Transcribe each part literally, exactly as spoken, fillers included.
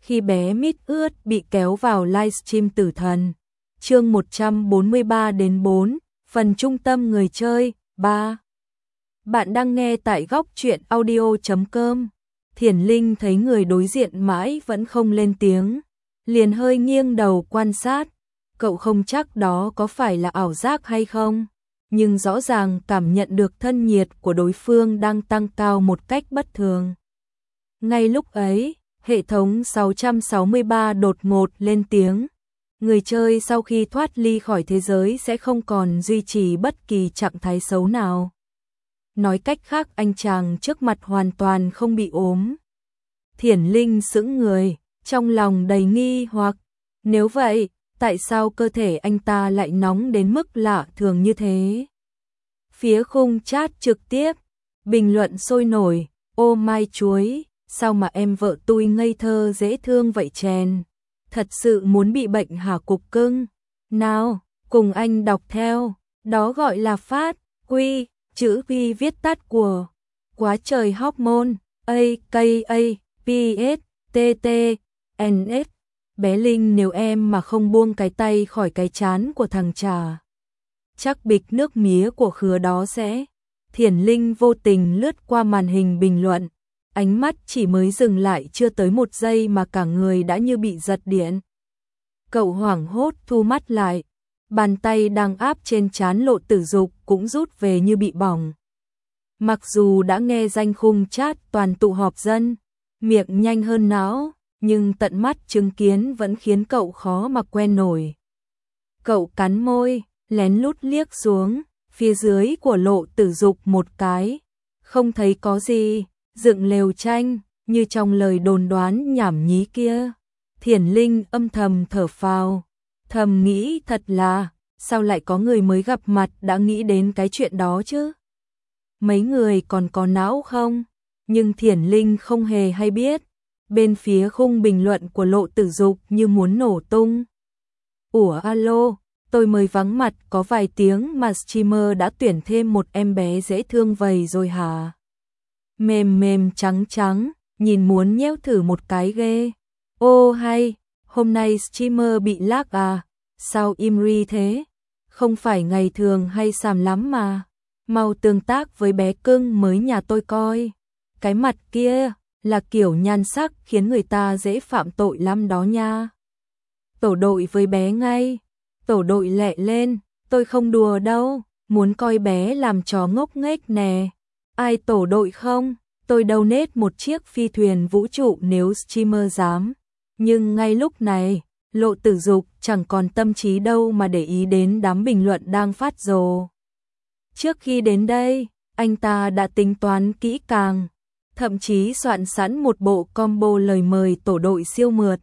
khi bé mít ướt bị kéo vào livestream tử thần. Chương một trăm bốn mươi ba đến bốn, phần trung tâm người chơi, ba. Bạn đang nghe tại góc truyện audio chấm com. Thiển Linh thấy người đối diện mãi vẫn không lên tiếng, liền hơi nghiêng đầu quan sát. Cậu không chắc đó có phải là ảo giác hay không, nhưng rõ ràng cảm nhận được thân nhiệt của đối phương đang tăng cao một cách bất thường. Ngay lúc ấy, hệ thống sáu trăm sáu mươi ba đột ngột lên tiếng. Người chơi sau khi thoát ly khỏi thế giới sẽ không còn duy trì bất kỳ trạng thái xấu nào. Nói cách khác, anh chàng trước mặt hoàn toàn không bị ốm. Thiển Linh sững người, trong lòng đầy nghi hoặc. Nếu vậy, tại sao cơ thể anh ta lại nóng đến mức lạ thường như thế? Phía khung chat trực tiếp, bình luận sôi nổi, ô mai chuối, sao mà em vợ tôi ngây thơ dễ thương vậy chèn? Thật sự muốn bị bệnh hả cục cưng? Nào, cùng anh đọc theo, đó gọi là phát, quy, chữ P viết tắt của quá trời hormone, A, K, A, P, S, T, T, N, S. Bé Linh, nếu em mà không buông cái tay khỏi cái chán của thằng trà, chắc bịch nước mía của khứa đó sẽ. Thiển Linh vô tình lướt qua màn hình bình luận, ánh mắt chỉ mới dừng lại chưa tới một giây mà cả người đã như bị giật điện. Cậu hoảng hốt thu mắt lại, bàn tay đang áp trên trán Lộ Tử Dục cũng rút về như bị bỏng. Mặc dù đã nghe danh khung chat toàn tụ họp dân, miệng nhanh hơn não, nhưng tận mắt chứng kiến vẫn khiến cậu khó mà quen nổi. Cậu cắn môi, lén lút liếc xuống phía dưới của Lộ Tử Dục một cái, không thấy có gì, dựng lều tranh, như trong lời đồn đoán nhảm nhí kia. Thiển Linh âm thầm thở phào, thầm nghĩ thật là, sao lại có người mới gặp mặt đã nghĩ đến cái chuyện đó chứ? Mấy người còn có não không? Nhưng Thiển Linh không hề hay biết, bên phía khung bình luận của Lộ Tử Dục như muốn nổ tung. Ủa alo, tôi mới vắng mặt có vài tiếng mà streamer đã tuyển thêm một em bé dễ thương vậy rồi hả? Mềm mềm trắng trắng, nhìn muốn nhéo thử một cái ghê. Ô hay, hôm nay streamer bị lag à? Sao im ri thế? Không phải ngày thường hay xàm lắm mà. Mau tương tác với bé cưng mới nhà tôi coi. Cái mặt kia là kiểu nhan sắc khiến người ta dễ phạm tội lắm đó nha. Tổ đội với bé ngay. Tổ đội lẹ lên, tôi không đùa đâu, muốn coi bé làm trò ngốc nghếch nè. Ai tổ đội không? Tôi donate một chiếc phi thuyền vũ trụ nếu streamer dám. Nhưng ngay lúc này, Lộ Tử Dục chẳng còn tâm trí đâu mà để ý đến đám bình luận đang phát rồ. Trước khi đến đây, anh ta đã tính toán kỹ càng, thậm chí soạn sẵn một bộ combo lời mời tổ đội siêu mượt.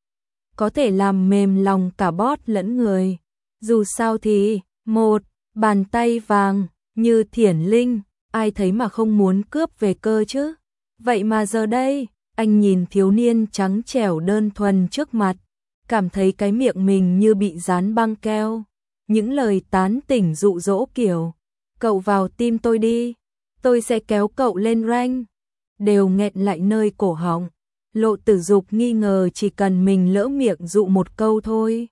Có thể làm mềm lòng cả bot lẫn người. Dù sao thì, một bàn tay vàng như Thiển Linh, ai thấy mà không muốn cướp về cơ chứ. Vậy mà giờ đây, anh nhìn thiếu niên trắng trẻo đơn thuần trước mặt, cảm thấy cái miệng mình như bị dán băng keo. Những lời tán tỉnh dụ dỗ kiểu, cậu vào tim tôi đi, tôi sẽ kéo cậu lên rank, đều nghẹn lại nơi cổ họng. Lộ Tử Dục nghi ngờ chỉ cần mình lỡ miệng dụ một câu thôi,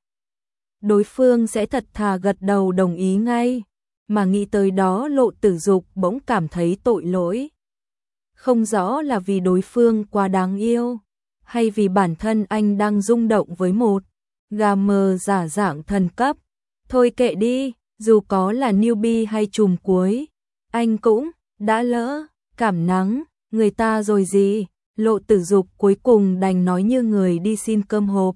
đối phương sẽ thật thà gật đầu đồng ý ngay. Mà nghĩ tới đó, Lộ Tử Dục bỗng cảm thấy tội lỗi. Không rõ là vì đối phương quá đáng yêu, hay vì bản thân anh đang rung động với một gà mờ giả dạng thần cấp. Thôi kệ đi, dù có là newbie hay chùm cuối, anh cũng đã lỡ cảm nắng người ta rồi gì. Lộ Tử Dục cuối cùng đành nói như người đi xin cơm hộp.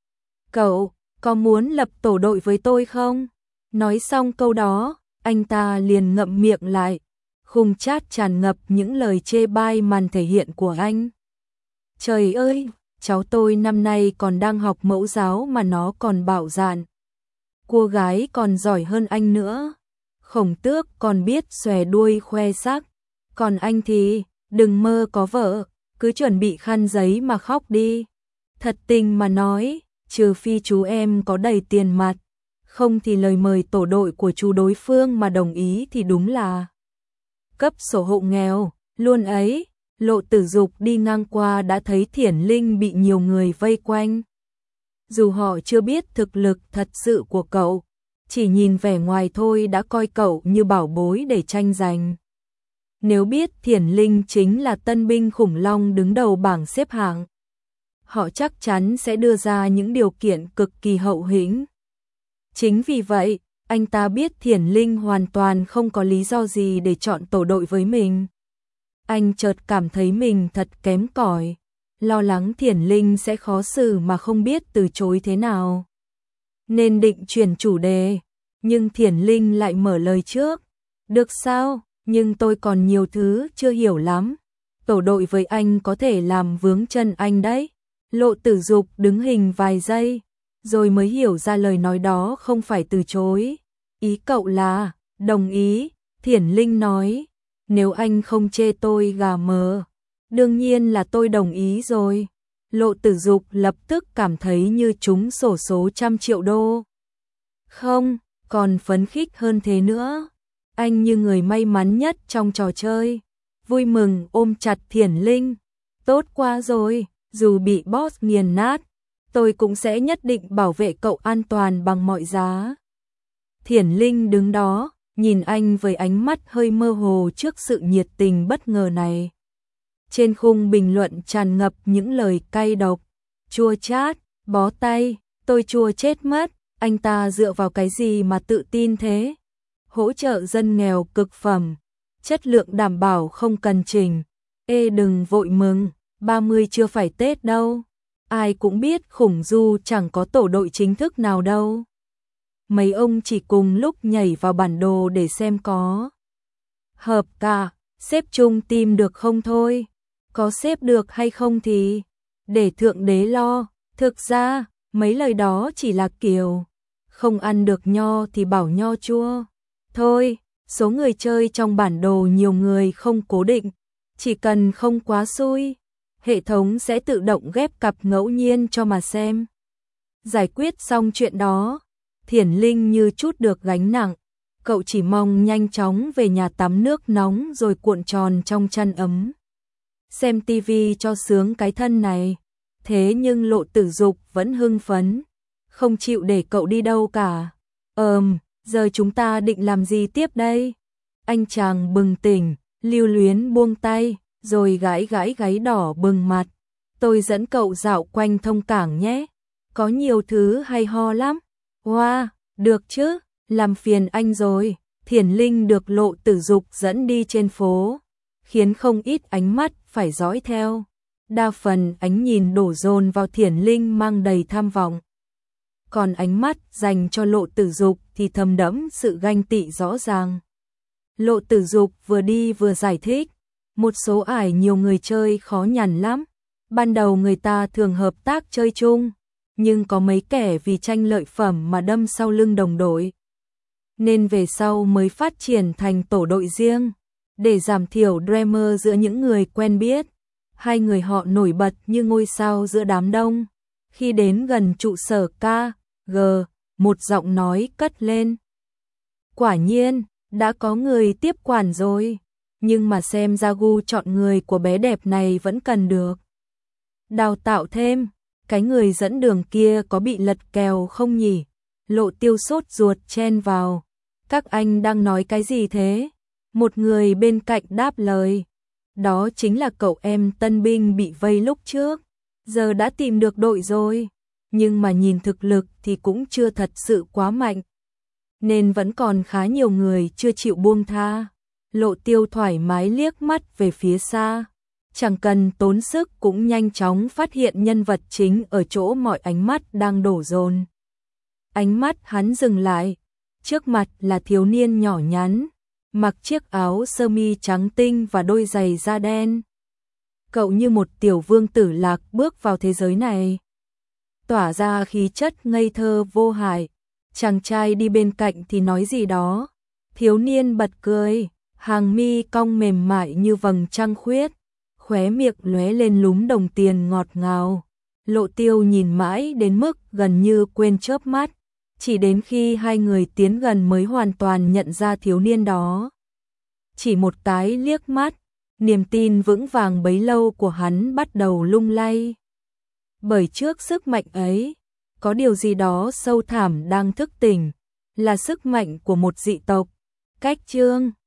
Cậu, có muốn lập tổ đội với tôi không? Nói xong câu đó, anh ta liền ngậm miệng lại. Khung chat tràn ngập những lời chê bai màn thể hiện của anh. Trời ơi, cháu tôi năm nay còn đang học mẫu giáo mà nó còn bạo dạn. Cô gái còn giỏi hơn anh nữa. Khổng Tước còn biết xòe đuôi khoe sắc. Còn anh thì, đừng mơ có vợ, cứ chuẩn bị khăn giấy mà khóc đi. Thật tình mà nói, trừ phi chú em có đầy tiền mặt, không thì lời mời tổ đội của chú đối phương mà đồng ý thì đúng là cấp sổ hộ nghèo, luôn ấy. Lộ Tử Dục đi ngang qua đã thấy Thiển Linh bị nhiều người vây quanh. Dù họ chưa biết thực lực thật sự của cậu, chỉ nhìn vẻ ngoài thôi đã coi cậu như bảo bối để tranh giành. Nếu biết Thiển Linh chính là tân binh khủng long đứng đầu bảng xếp hạng, họ chắc chắn sẽ đưa ra những điều kiện cực kỳ hậu hĩnh. Chính vì vậy, anh ta biết Thiển Linh hoàn toàn không có lý do gì để chọn tổ đội với mình. Anh chợt cảm thấy mình thật kém cỏi, lo lắng Thiển Linh sẽ khó xử mà không biết từ chối thế nào. Nên định chuyển chủ đề, nhưng Thiển Linh lại mở lời trước. Được sao, nhưng tôi còn nhiều thứ chưa hiểu lắm. Tổ đội với anh có thể làm vướng chân anh đấy. Lộ Tử Dục đứng hình vài giây, rồi mới hiểu ra lời nói đó không phải từ chối. Ý cậu là, đồng ý, Thiển Linh nói. Nếu anh không chê tôi gà mờ, đương nhiên là tôi đồng ý rồi. Lộ Tử Dục lập tức cảm thấy như trúng xổ số trăm triệu đô. Không, còn phấn khích hơn thế nữa. Anh như người may mắn nhất trong trò chơi. Vui mừng ôm chặt Thiển Linh. Tốt quá rồi, dù bị boss nghiền nát, tôi cũng sẽ nhất định bảo vệ cậu an toàn bằng mọi giá. Thiển Linh đứng đó, nhìn anh với ánh mắt hơi mơ hồ trước sự nhiệt tình bất ngờ này. Trên khung bình luận tràn ngập những lời cay độc, chua chát, bó tay, tôi chua chết mất, anh ta dựa vào cái gì mà tự tin thế? Hỗ trợ dân nghèo cực phẩm, chất lượng đảm bảo không cần chỉnh. Ê đừng vội mừng, ba mươi chưa phải Tết đâu. Ai cũng biết khủng du chẳng có tổ đội chính thức nào đâu. Mấy ông chỉ cùng lúc nhảy vào bản đồ để xem có hợp cả, xếp chung team được không thôi. Có xếp được hay không thì để Thượng Đế lo. Thực ra, mấy lời đó chỉ là kiểu không ăn được nho thì bảo nho chua. Thôi, số người chơi trong bản đồ nhiều người không cố định, chỉ cần không quá xui, hệ thống sẽ tự động ghép cặp ngẫu nhiên cho mà xem. Giải quyết xong chuyện đó, Thiển Linh như chút được gánh nặng, cậu chỉ mong nhanh chóng về nhà tắm nước nóng rồi cuộn tròn trong chăn ấm. Xem tivi cho sướng cái thân này, thế nhưng Lộ Tử Dục vẫn hưng phấn, không chịu để cậu đi đâu cả. Ờm, giờ chúng ta định làm gì tiếp đây? Anh chàng bừng tỉnh, lưu luyến buông tay, rồi gãi gãi gáy đỏ bừng mặt. Tôi dẫn cậu dạo quanh thông cảng nhé, có nhiều thứ hay ho lắm. Wow, được chứ, làm phiền anh rồi. Thiển Linh được Lộ Tử Dục dẫn đi trên phố, khiến không ít ánh mắt phải dõi theo. Đa phần ánh nhìn đổ dồn vào Thiển Linh mang đầy tham vọng. Còn ánh mắt dành cho Lộ Tử Dục thì thầm đẫm sự ganh tị rõ ràng. Lộ Tử Dục vừa đi vừa giải thích, một số ải nhiều người chơi khó nhằn lắm. Ban đầu người ta thường hợp tác chơi chung, nhưng có mấy kẻ vì tranh lợi phẩm mà đâm sau lưng đồng đội. Nên về sau mới phát triển thành tổ đội riêng, để giảm thiểu drama giữa những người quen biết. Hai người họ nổi bật như ngôi sao giữa đám đông. Khi đến gần trụ sở ca giê, một giọng nói cất lên. Quả nhiên, đã có người tiếp quản rồi, nhưng mà xem ra gu chọn người của bé đẹp này vẫn cần được đào tạo thêm. Cái người dẫn đường kia có bị lật kèo không nhỉ? Lộ Tiêu sốt ruột chen vào. Các anh đang nói cái gì thế? Một người bên cạnh đáp lời. Đó chính là cậu em tân binh bị vây lúc trước. Giờ đã tìm được đội rồi. Nhưng mà nhìn thực lực thì cũng chưa thật sự quá mạnh. Nên vẫn còn khá nhiều người chưa chịu buông tha. Lộ Tiêu thoải mái liếc mắt về phía xa. Chẳng cần tốn sức cũng nhanh chóng phát hiện nhân vật chính ở chỗ mọi ánh mắt đang đổ dồn. Ánh mắt hắn dừng lại, trước mặt là thiếu niên nhỏ nhắn, mặc chiếc áo sơ mi trắng tinh và đôi giày da đen. Cậu như một tiểu vương tử lạc bước vào thế giới này, tỏa ra khí chất ngây thơ vô hại. Chàng trai đi bên cạnh thì nói gì đó, thiếu niên bật cười, hàng mi cong mềm mại như vầng trăng khuyết. Khóe miệng lóe lên lúm đồng tiền ngọt ngào. Lộ Tiêu nhìn mãi đến mức gần như quên chớp mắt, chỉ đến khi hai người tiến gần mới hoàn toàn nhận ra thiếu niên đó. Chỉ một cái liếc mắt, niềm tin vững vàng bấy lâu của hắn bắt đầu lung lay. Bởi trước sức mạnh ấy, có điều gì đó sâu thẳm đang thức tỉnh, là sức mạnh của một dị tộc. Cách chương